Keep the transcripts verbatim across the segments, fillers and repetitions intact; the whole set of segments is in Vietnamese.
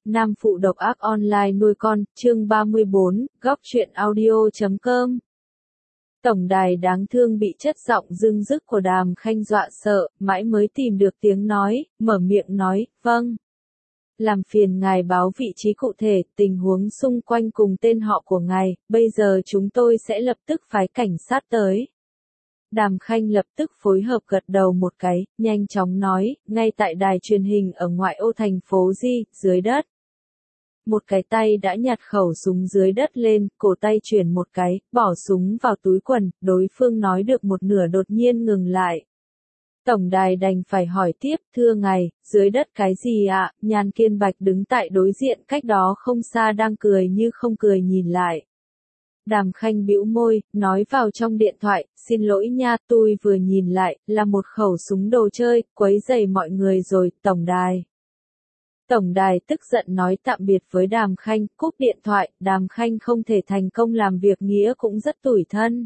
Nam phụ độc ác online nuôi con, chương ba mươi bốn, góc truyện audio chấm com. Tổng đài đáng thương bị chất giọng dưng dứt của Đàm Khanh dọa sợ, mãi mới tìm được tiếng nói, mở miệng nói, vâng. Làm phiền ngài báo vị trí cụ thể, tình huống xung quanh cùng tên họ của ngài, bây giờ chúng tôi sẽ lập tức phái cảnh sát tới. Đàm Khanh lập tức phối hợp gật đầu một cái, nhanh chóng nói, ngay tại đài truyền hình ở ngoại ô thành phố Di, dưới đất. Một cái tay đã nhặt khẩu súng dưới đất lên, cổ tay chuyển một cái, bỏ súng vào túi quần, đối phương nói được một nửa đột nhiên ngừng lại. Tổng đài đành phải hỏi tiếp, thưa ngài, dưới đất cái gì ạ? Nhan Kiên Bạch đứng tại đối diện cách đó không xa đang cười như không cười nhìn lại. Đàm Khanh bĩu môi, nói vào trong điện thoại, xin lỗi nha, tôi vừa nhìn lại, là một khẩu súng đồ chơi, quấy rầy mọi người rồi, tổng đài. Tổng đài tức giận nói tạm biệt với Đàm Khanh, cúp điện thoại, Đàm Khanh không thể thành công làm việc nghĩa cũng rất tủi thân.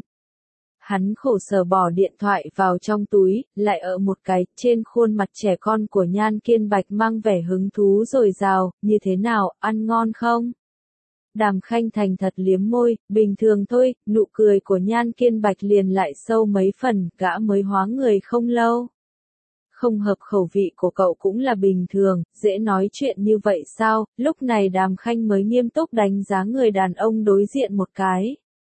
Hắn khổ sở bỏ điện thoại vào trong túi, lại ở một cái, trên khuôn mặt trẻ con của Nhan Kiên Bạch mang vẻ hứng thú dồi dào, như thế nào, ăn ngon không? Đàm Khanh thành thật liếm môi, bình thường thôi, nụ cười của Nhan Kiên Bạch liền lại sâu mấy phần, gã mới hóa người không lâu. Không hợp khẩu vị của cậu cũng là bình thường, dễ nói chuyện như vậy sao? Lúc này Đàm Khanh mới nghiêm túc đánh giá người đàn ông đối diện một cái.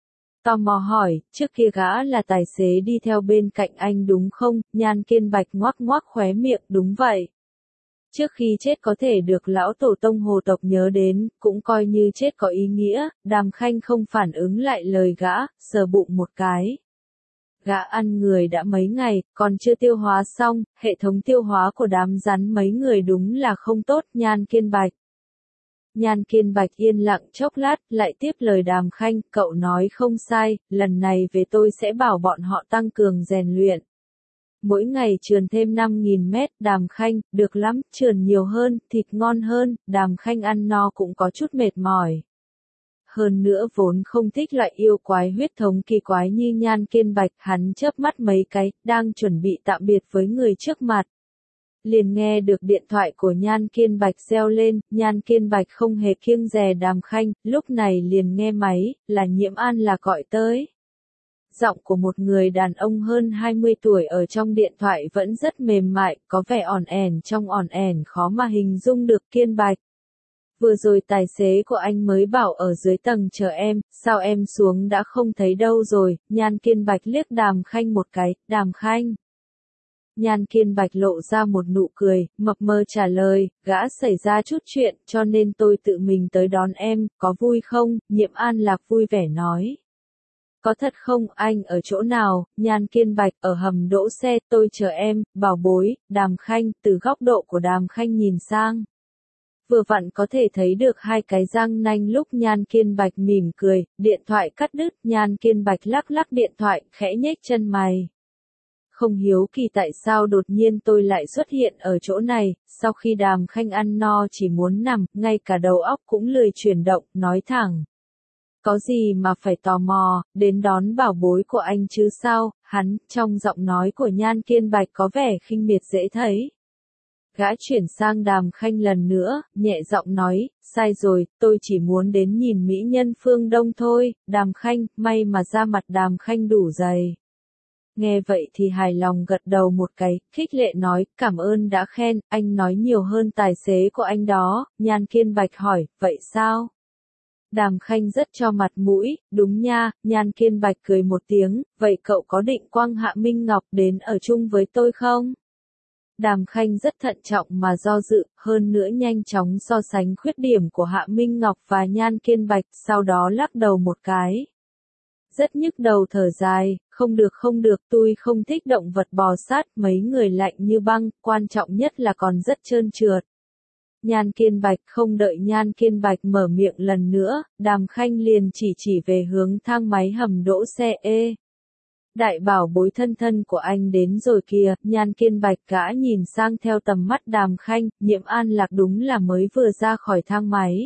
Tò mò hỏi, trước kia gã là tài xế đi theo bên cạnh anh đúng không? Nhan Kiên Bạch ngoác ngoác khóe miệng, đúng vậy. Trước khi chết có thể được lão tổ tông hồ tộc nhớ đến, cũng coi như chết có ý nghĩa, Đàm Khanh không phản ứng lại lời gã, sờ bụng một cái. Gã ăn người đã mấy ngày, còn chưa tiêu hóa xong, hệ thống tiêu hóa của đám rắn mấy người đúng là không tốt, Nhan Kiên Bạch. Nhan Kiên Bạch yên lặng chốc lát, lại tiếp lời Đàm Khanh, cậu nói không sai, lần này về tôi sẽ bảo bọn họ tăng cường rèn luyện. Mỗi ngày trườn thêm năm nghìn mét, Đàm Khanh, được lắm, trườn nhiều hơn, thịt ngon hơn, Đàm Khanh ăn no cũng có chút mệt mỏi. Hơn nữa vốn không thích loại yêu quái huyết thống kỳ quái như Nhan Kiên Bạch, hắn chớp mắt mấy cái, đang chuẩn bị tạm biệt với người trước mặt. Liền nghe được điện thoại của Nhan Kiên Bạch reo lên, Nhan Kiên Bạch không hề kiêng dè Đàm Khanh, lúc này liền nghe máy, là Nhiễm An là gọi tới. Giọng của một người đàn ông hơn hai mươi tuổi ở trong điện thoại vẫn rất mềm mại, có vẻ ỏn ẻn trong ỏn ẻn khó mà hình dung được. Kiên Bạch. Vừa rồi tài xế của anh mới bảo ở dưới tầng chờ em, sao em xuống đã không thấy đâu rồi? Nhan Kiên Bạch liếc Đàm Khanh một cái, Đàm Khanh. Nhan Kiên Bạch lộ ra một nụ cười, mập mờ trả lời, gã xảy ra chút chuyện, cho nên tôi tự mình tới đón em, có vui không? Nhiễm An Lạc vui vẻ nói. Có thật không, anh ở chỗ nào? Nhan Kiên Bạch, ở hầm đỗ xe, tôi chờ em, bảo bối. Đàm Khanh, từ góc độ của Đàm Khanh nhìn sang. Vừa vặn có thể thấy được hai cái răng nanh lúc Nhan Kiên Bạch mỉm cười, điện thoại cắt đứt, Nhan Kiên Bạch lắc lắc điện thoại, khẽ nhếch chân mày. Không hiếu kỳ tại sao đột nhiên tôi lại xuất hiện ở chỗ này, sau khi Đàm Khanh ăn no chỉ muốn nằm, ngay cả đầu óc cũng lười chuyển động, nói thẳng. Có gì mà phải tò mò, đến đón bảo bối của anh chứ sao? Hắn, trong giọng nói của Nhan Kiên Bạch có vẻ khinh miệt dễ thấy. Gã chuyển sang Đàm Khanh lần nữa, nhẹ giọng nói, sai rồi, tôi chỉ muốn đến nhìn mỹ nhân phương Đông thôi. Đàm Khanh, may mà da mặt Đàm Khanh đủ dày. Nghe vậy thì hài lòng gật đầu một cái, khích lệ nói, cảm ơn đã khen, anh nói nhiều hơn tài xế của anh đó. Nhan Kiên Bạch hỏi, vậy sao? Đàm Khanh rất cho mặt mũi, đúng nha. Nhan Kiên Bạch cười một tiếng, vậy cậu có định quăng Hạ Minh Ngọc đến ở chung với tôi không? Đàm Khanh rất thận trọng mà do dự, hơn nữa nhanh chóng so sánh khuyết điểm của Hạ Minh Ngọc và Nhan Kiên Bạch, sau đó lắc đầu một cái. Rất nhức đầu thở dài, không được không được, tôi không thích động vật bò sát, mấy người lạnh như băng, quan trọng nhất là còn rất trơn trượt. Nhan Kiên Bạch, không đợi Nhan Kiên Bạch mở miệng lần nữa, Đàm Khanh liền chỉ chỉ về hướng thang máy hầm đỗ xe. Ê! Đại bảo bối thân thân của anh đến rồi kìa. Nhan Kiên Bạch gã nhìn sang theo tầm mắt Đàm Khanh, Nhiễm An Lạc đúng là mới vừa ra khỏi thang máy.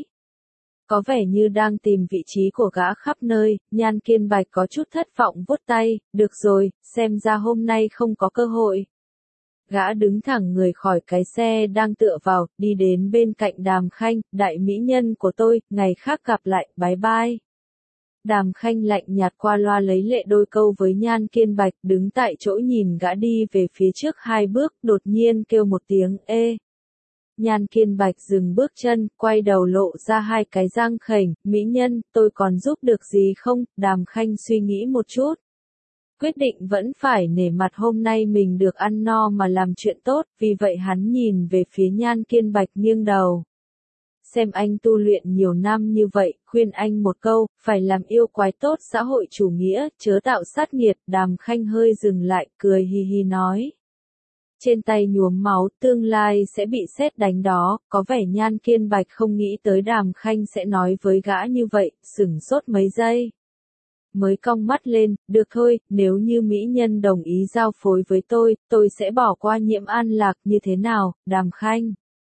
Có vẻ như đang tìm vị trí của gã khắp nơi. Nhan Kiên Bạch có chút thất vọng vuốt tay, được rồi, xem ra hôm nay không có cơ hội. Gã đứng thẳng người khỏi cái xe đang tựa vào, đi đến bên cạnh Đàm Khanh, đại mỹ nhân của tôi, ngày khác gặp lại, bye bye. Đàm Khanh lạnh nhạt qua loa lấy lệ đôi câu với Nhan Kiên Bạch, đứng tại chỗ nhìn gã đi về phía trước hai bước, đột nhiên kêu một tiếng ê. Nhan Kiên Bạch dừng bước chân, quay đầu lộ ra hai cái răng khểnh, mỹ nhân, tôi còn giúp được gì không? Đàm Khanh suy nghĩ một chút. Quyết định vẫn phải nể mặt hôm nay mình được ăn no mà làm chuyện tốt, vì vậy hắn nhìn về phía Nhan Kiên Bạch nghiêng đầu. Xem anh tu luyện nhiều năm như vậy, khuyên anh một câu, phải làm yêu quái tốt xã hội chủ nghĩa, chớ tạo sát nghiệt. Đàm Khanh hơi dừng lại, cười hi hi nói. Trên tay nhuốm máu, tương lai sẽ bị sét đánh đó, có vẻ Nhan Kiên Bạch không nghĩ tới Đàm Khanh sẽ nói với gã như vậy, sửng sốt mấy giây. Mới cong mắt lên, được thôi, nếu như mỹ nhân đồng ý giao phối với tôi, tôi sẽ bỏ qua Nhiễm An Lạc, như thế nào, Đàm Khanh?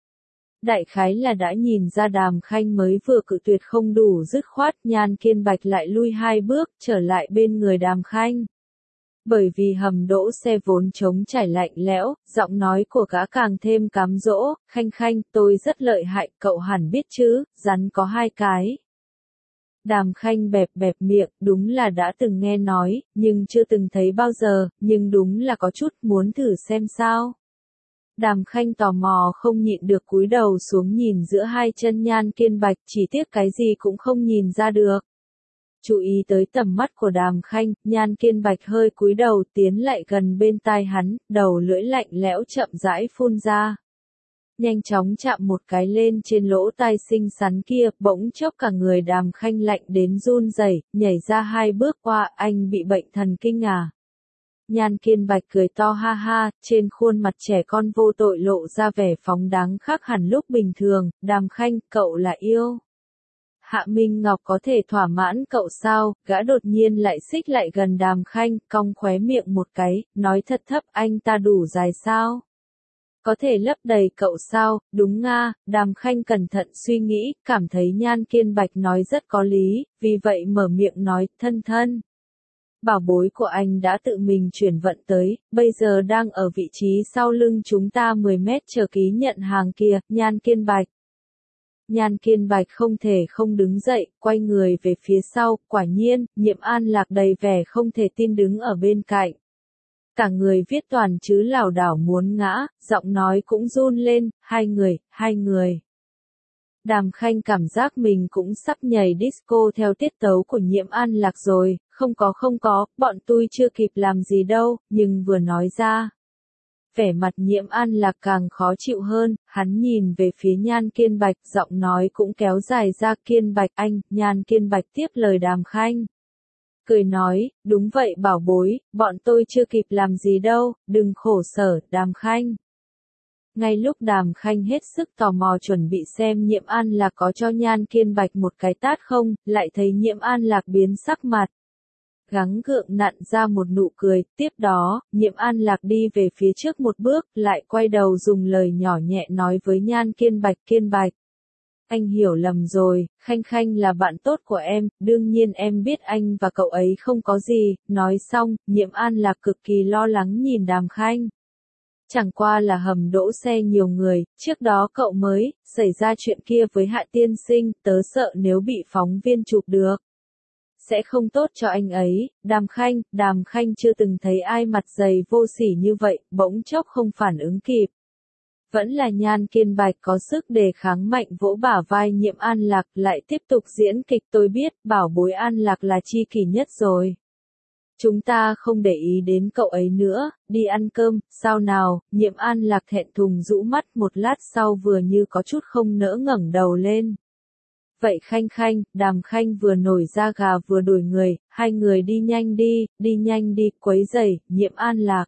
Đại khái là đã nhìn ra Đàm Khanh mới vừa cự tuyệt không đủ dứt khoát, Nhan Kiên Bạch lại lui hai bước, trở lại bên người Đàm Khanh. Bởi vì hầm đỗ xe vốn trống trải lạnh lẽo, giọng nói của gã càng thêm cám dỗ, Khanh Khanh, tôi rất lợi hại, cậu hẳn biết chứ, rắn có hai cái. Đàm Khanh bẹp bẹp miệng, đúng là đã từng nghe nói, nhưng chưa từng thấy bao giờ, nhưng đúng là có chút muốn thử xem sao. Đàm Khanh tò mò không nhịn được cúi đầu xuống nhìn giữa hai chân Nhan Kiên Bạch, chỉ tiếc cái gì cũng không nhìn ra được. Chú ý tới tầm mắt của Đàm Khanh, Nhan Kiên Bạch hơi cúi đầu tiến lại gần bên tai hắn, đầu lưỡi lạnh lẽo chậm rãi phun ra. Nhanh chóng chạm một cái lên trên lỗ tai xinh xắn kia, bỗng chốc cả người Đàm Khanh lạnh đến run rẩy, nhảy ra hai bước qua, anh bị bệnh thần kinh à? Nhan Kiên Bạch cười to ha ha, trên khuôn mặt trẻ con vô tội lộ ra vẻ phóng đáng khác hẳn lúc bình thường, Đàm Khanh, cậu là yêu. Hạ Minh Ngọc có thể thỏa mãn cậu sao? Gã đột nhiên lại xích lại gần Đàm Khanh, cong khóe miệng một cái, nói thật thấp, anh ta đủ dài sao? Có thể lấp đầy cậu sao? Đúng nga, Đàm Khanh cẩn thận suy nghĩ, cảm thấy Nhan Kiên Bạch nói rất có lý, vì vậy mở miệng nói, thân thân. Bảo bối của anh đã tự mình chuyển vận tới, bây giờ đang ở vị trí sau lưng chúng ta mười mét chờ ký nhận hàng kia, Nhan Kiên Bạch. Nhan Kiên Bạch không thể không đứng dậy, quay người về phía sau, quả nhiên, Nhiễm An Lạc đầy vẻ không thể tin đứng ở bên cạnh. Cả người viết toàn chữ lảo đảo muốn ngã, giọng nói cũng run lên, hai người, hai người. Đàm Khanh cảm giác mình cũng sắp nhảy disco theo tiết tấu của Nhiễm An Lạc rồi, không có không có, bọn tôi chưa kịp làm gì đâu, nhưng vừa nói ra. Vẻ mặt Nhiễm An Lạc càng khó chịu hơn, hắn nhìn về phía Nhan Kiên Bạch, giọng nói cũng kéo dài ra, Kiên Bạch anh, Nhan Kiên Bạch tiếp lời Đàm Khanh. Cười nói, đúng vậy bảo bối, bọn tôi chưa kịp làm gì đâu, đừng khổ sở, Đàm Khanh. Ngay lúc Đàm Khanh hết sức tò mò chuẩn bị xem Nhiễm An Lạc có cho Nhan Kiên Bạch một cái tát không, lại thấy Nhiễm An Lạc biến sắc mặt. Gắng gượng nặn ra một nụ cười, tiếp đó, Nhiễm An Lạc đi về phía trước một bước, lại quay đầu dùng lời nhỏ nhẹ nói với Nhan Kiên Bạch, Kiên Bạch. Anh hiểu lầm rồi, Khanh Khanh là bạn tốt của em, đương nhiên em biết anh và cậu ấy không có gì, nói xong, Nhiễm An Lạc cực kỳ lo lắng nhìn Đàm Khanh. Chẳng qua là hầm đỗ xe nhiều người, trước đó cậu mới, xảy ra chuyện kia với Hạ tiên sinh, tớ sợ nếu bị phóng viên chụp được. Sẽ không tốt cho anh ấy, Đàm Khanh, Đàm Khanh chưa từng thấy ai mặt dày vô sỉ như vậy, bỗng chốc không phản ứng kịp. Vẫn là Nhan Kiên Bạch có sức đề kháng mạnh vỗ bả vai Nhiễm An Lạc, lại tiếp tục diễn kịch, tôi biết, bảo bối An Lạc là chi kỷ nhất rồi. Chúng ta không để ý đến cậu ấy nữa, đi ăn cơm, sao nào, Nhiễm An Lạc thẹn thùng rũ mắt một lát sau vừa như có chút không nỡ ngẩng đầu lên. Vậy Khanh Khanh, Đàm Khanh vừa nổi da gà vừa đổi người, hai người đi nhanh đi, đi nhanh đi, quấy rầy, Nhiễm An Lạc.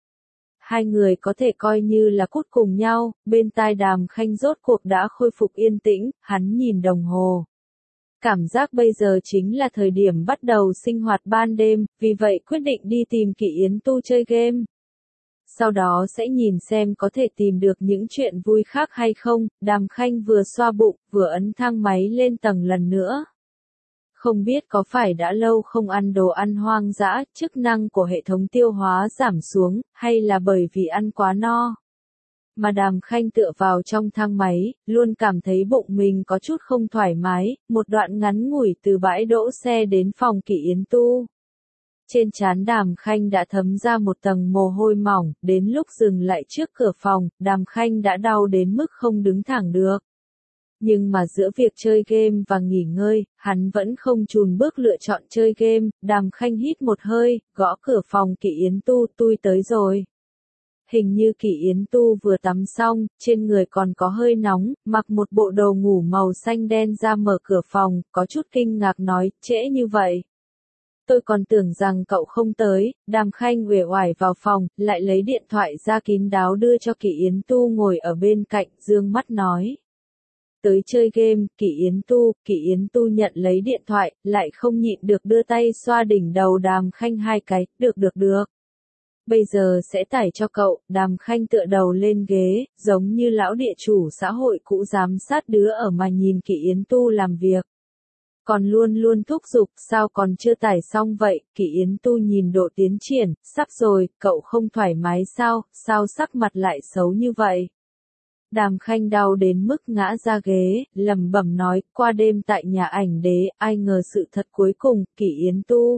Hai người có thể coi như là cút cùng nhau, bên tai Đàm Khanh rốt cuộc đã khôi phục yên tĩnh, hắn nhìn đồng hồ. Cảm giác bây giờ chính là thời điểm bắt đầu sinh hoạt ban đêm, vì vậy quyết định đi tìm Kỷ Yến Tu chơi game. Sau đó sẽ nhìn xem có thể tìm được những chuyện vui khác hay không, Đàm Khanh vừa xoa bụng, vừa ấn thang máy lên tầng lần nữa. Không biết có phải đã lâu không ăn đồ ăn hoang dã, chức năng của hệ thống tiêu hóa giảm xuống, hay là bởi vì ăn quá no. Mà Đàm Khanh tựa vào trong thang máy, luôn cảm thấy bụng mình có chút không thoải mái, một đoạn ngắn ngủi từ bãi đỗ xe đến phòng Kỷ Yến Tu. Trên trán Đàm Khanh đã thấm ra một tầng mồ hôi mỏng, đến lúc dừng lại trước cửa phòng, Đàm Khanh đã đau đến mức không đứng thẳng được. Nhưng mà giữa việc chơi game và nghỉ ngơi, hắn vẫn không chùn bước lựa chọn chơi game. Đàm Khanh hít một hơi, gõ cửa phòng Kỷ Yến Tu, tui tới rồi. Hình như Kỷ Yến Tu vừa tắm xong, trên người còn có hơi nóng, mặc một bộ đồ ngủ màu xanh đen ra mở cửa phòng, có chút kinh ngạc nói, trễ như vậy. Tôi còn tưởng rằng cậu không tới. Đàm Khanh uể oải vào phòng, lại lấy điện thoại ra kín đáo đưa cho Kỷ Yến Tu ngồi ở bên cạnh, dương mắt nói. Tới chơi game. Kỷ Yến Tu. Kỷ Yến Tu nhận lấy điện thoại, lại không nhịn được đưa tay xoa đỉnh đầu Đàm Khanh hai cái, được được được. Bây giờ sẽ tải cho cậu. Đàm Khanh tựa đầu lên ghế, giống như lão địa chủ xã hội cũ giám sát đứa ở mà nhìn Kỷ Yến Tu làm việc. Còn luôn luôn thúc giục, sao còn chưa tải xong vậy. Kỷ Yến Tu nhìn độ tiến triển, sắp rồi, cậu không thoải mái sao, sao sắc mặt lại xấu như vậy. Đàm Khanh đau đến mức ngã ra ghế, lẩm bẩm nói, qua đêm tại nhà ảnh đế, ai ngờ sự thật cuối cùng. Kỷ Yến Tu.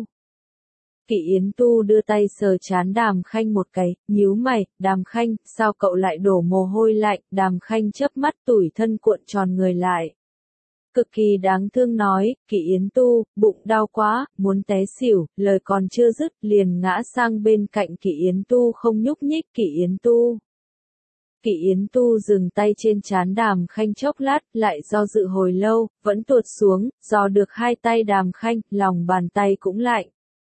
Kỷ Yến Tu đưa tay sờ trán Đàm Khanh một cái, nhíu mày. Đàm Khanh, sao cậu lại đổ mồ hôi lạnh. Đàm Khanh chớp mắt tủi thân cuộn tròn người lại. Cực kỳ đáng thương nói, Kỷ Yến Tu, bụng đau quá, muốn té xỉu, lời còn chưa dứt, liền ngã sang bên cạnh Kỷ Yến Tu không nhúc nhích. Kỷ Yến Tu. Kỷ Yến Tu dừng tay trên trán Đàm Khanh chốc lát, lại do dự hồi lâu, vẫn tuột xuống, dò được hai tay Đàm Khanh, lòng bàn tay cũng lạnh.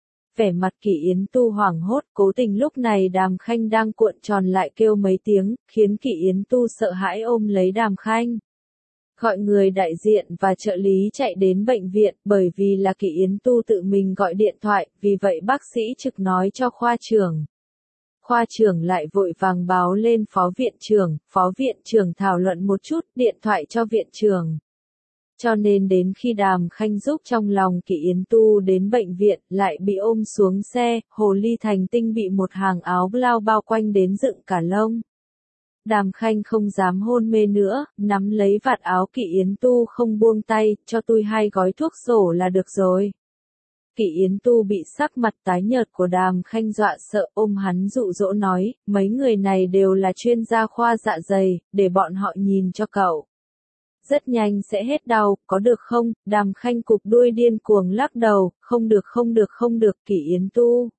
Vẻ mặt Kỷ Yến Tu hoảng hốt, cố tình lúc này Đàm Khanh đang cuộn tròn lại kêu mấy tiếng, khiến Kỷ Yến Tu sợ hãi ôm lấy Đàm Khanh. Gọi người đại diện và trợ lý chạy đến bệnh viện, bởi vì là Kỷ Yến Tu tự mình gọi điện thoại, vì vậy bác sĩ trực nói cho khoa trưởng. Khoa trưởng lại vội vàng báo lên phó viện trưởng, phó viện trưởng thảo luận một chút, điện thoại cho viện trưởng. Cho nên đến khi Đàm Khanh giúp trong lòng Kỷ Yến Tu đến bệnh viện, lại bị ôm xuống xe, hồ ly thành tinh bị một hàng áo blau bao quanh đến dựng cả lông. Đàm Khanh không dám hôn mê nữa, nắm lấy vạt áo Kỷ Yến Tu không buông tay, cho tôi hai gói thuốc sổ là được rồi. Kỷ Yến Tu bị sắc mặt tái nhợt của Đàm Khanh dọa sợ, ôm hắn dụ dỗ nói, mấy người này đều là chuyên gia khoa dạ dày, để bọn họ nhìn cho cậu. Rất nhanh sẽ hết đau, có được không? Đàm Khanh cụp đuôi điên cuồng lắc đầu, không được không được không được. Kỷ Yến Tu.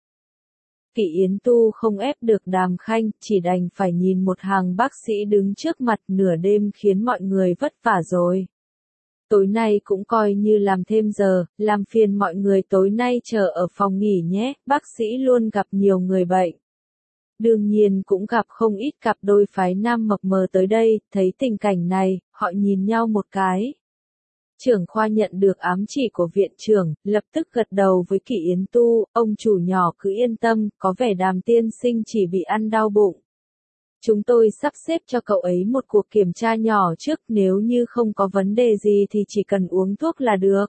Kỷ Yến Tu không ép được Đàm Khanh, chỉ đành phải nhìn một hàng bác sĩ đứng trước mặt, nửa đêm khiến mọi người vất vả rồi. Tối nay cũng coi như làm thêm giờ, làm phiền mọi người tối nay chờ ở phòng nghỉ nhé. Bác sĩ luôn gặp nhiều người bệnh. Đương nhiên cũng gặp không ít cặp đôi phái nam mập mờ tới đây, thấy tình cảnh này, họ nhìn nhau một cái. Trưởng khoa nhận được ám chỉ của viện trưởng, lập tức gật đầu với Kỷ Yến Tu, ông chủ nhỏ cứ yên tâm, có vẻ Đàm tiên sinh chỉ bị ăn đau bụng. Chúng tôi sắp xếp cho cậu ấy một cuộc kiểm tra nhỏ trước, nếu như không có vấn đề gì thì chỉ cần uống thuốc là được.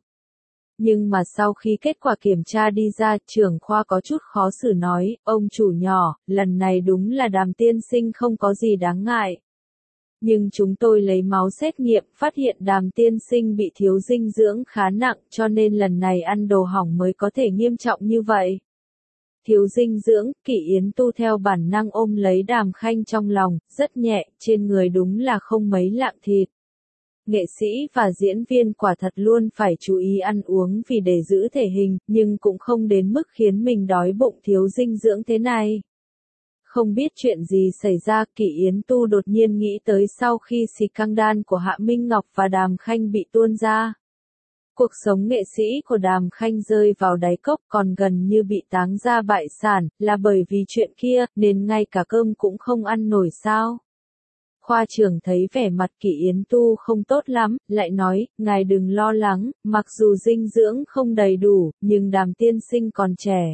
Nhưng mà sau khi kết quả kiểm tra đi ra, trưởng khoa có chút khó xử nói, ông chủ nhỏ, lần này đúng là Đàm tiên sinh không có gì đáng ngại. Nhưng chúng tôi lấy máu xét nghiệm, phát hiện Đàm tiên sinh bị thiếu dinh dưỡng khá nặng, cho nên lần này ăn đồ hỏng mới có thể nghiêm trọng như vậy. Thiếu dinh dưỡng. Kỷ Yến Tu theo bản năng ôm lấy Đàm Khanh trong lòng, rất nhẹ, trên người đúng là không mấy lạng thịt. Nghệ sĩ và diễn viên quả thật luôn phải chú ý ăn uống vì để giữ thể hình, nhưng cũng không đến mức khiến mình đói bụng thiếu dinh dưỡng thế này. Không biết chuyện gì xảy ra, Kỷ Yến Tu đột nhiên nghĩ tới sau khi scandal của Hạ Minh Ngọc và Đàm Khanh bị tuôn ra. Cuộc sống nghệ sĩ của Đàm Khanh rơi vào đáy cốc, còn gần như bị táng ra bại sản, là bởi vì chuyện kia, nên ngay cả cơm cũng không ăn nổi sao. Khoa trưởng thấy vẻ mặt Kỷ Yến Tu không tốt lắm, lại nói, ngài đừng lo lắng, mặc dù dinh dưỡng không đầy đủ, nhưng Đàm tiên sinh còn trẻ.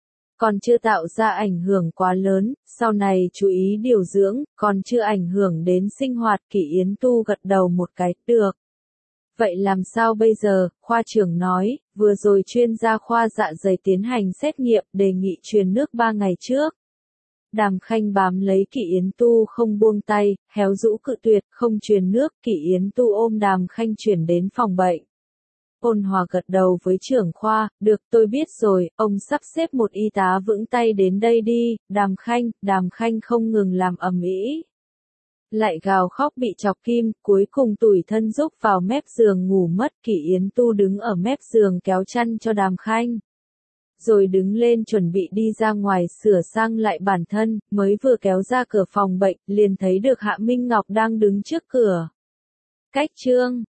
Còn chưa tạo ra ảnh hưởng quá lớn, sau này chú ý điều dưỡng, còn chưa ảnh hưởng đến sinh hoạt. Kỷ Yến Tu gật đầu một cái, được. Vậy làm sao bây giờ, khoa trưởng nói, vừa rồi chuyên gia khoa dạ dày tiến hành xét nghiệm, đề nghị truyền nước ba ngày trước. Đàm Khanh bám lấy Kỷ Yến Tu không buông tay, héo rũ cự tuyệt, không truyền nước, Kỷ Yến Tu ôm Đàm Khanh chuyển đến phòng bệnh. Ôn Hòa gật đầu với trưởng khoa, được, tôi biết rồi, ông sắp xếp một y tá vững tay đến đây đi, Đàm Khanh, Đàm Khanh không ngừng làm ầm ĩ. Lại gào khóc bị chọc kim, cuối cùng tủi thân rúc vào mép giường ngủ mất. Kỷ Yến Tu đứng ở mép giường kéo chăn cho Đàm Khanh. Rồi đứng lên chuẩn bị đi ra ngoài sửa sang lại bản thân, mới vừa kéo ra cửa phòng bệnh, liền thấy được Hạ Minh Ngọc đang đứng trước cửa. Cách chương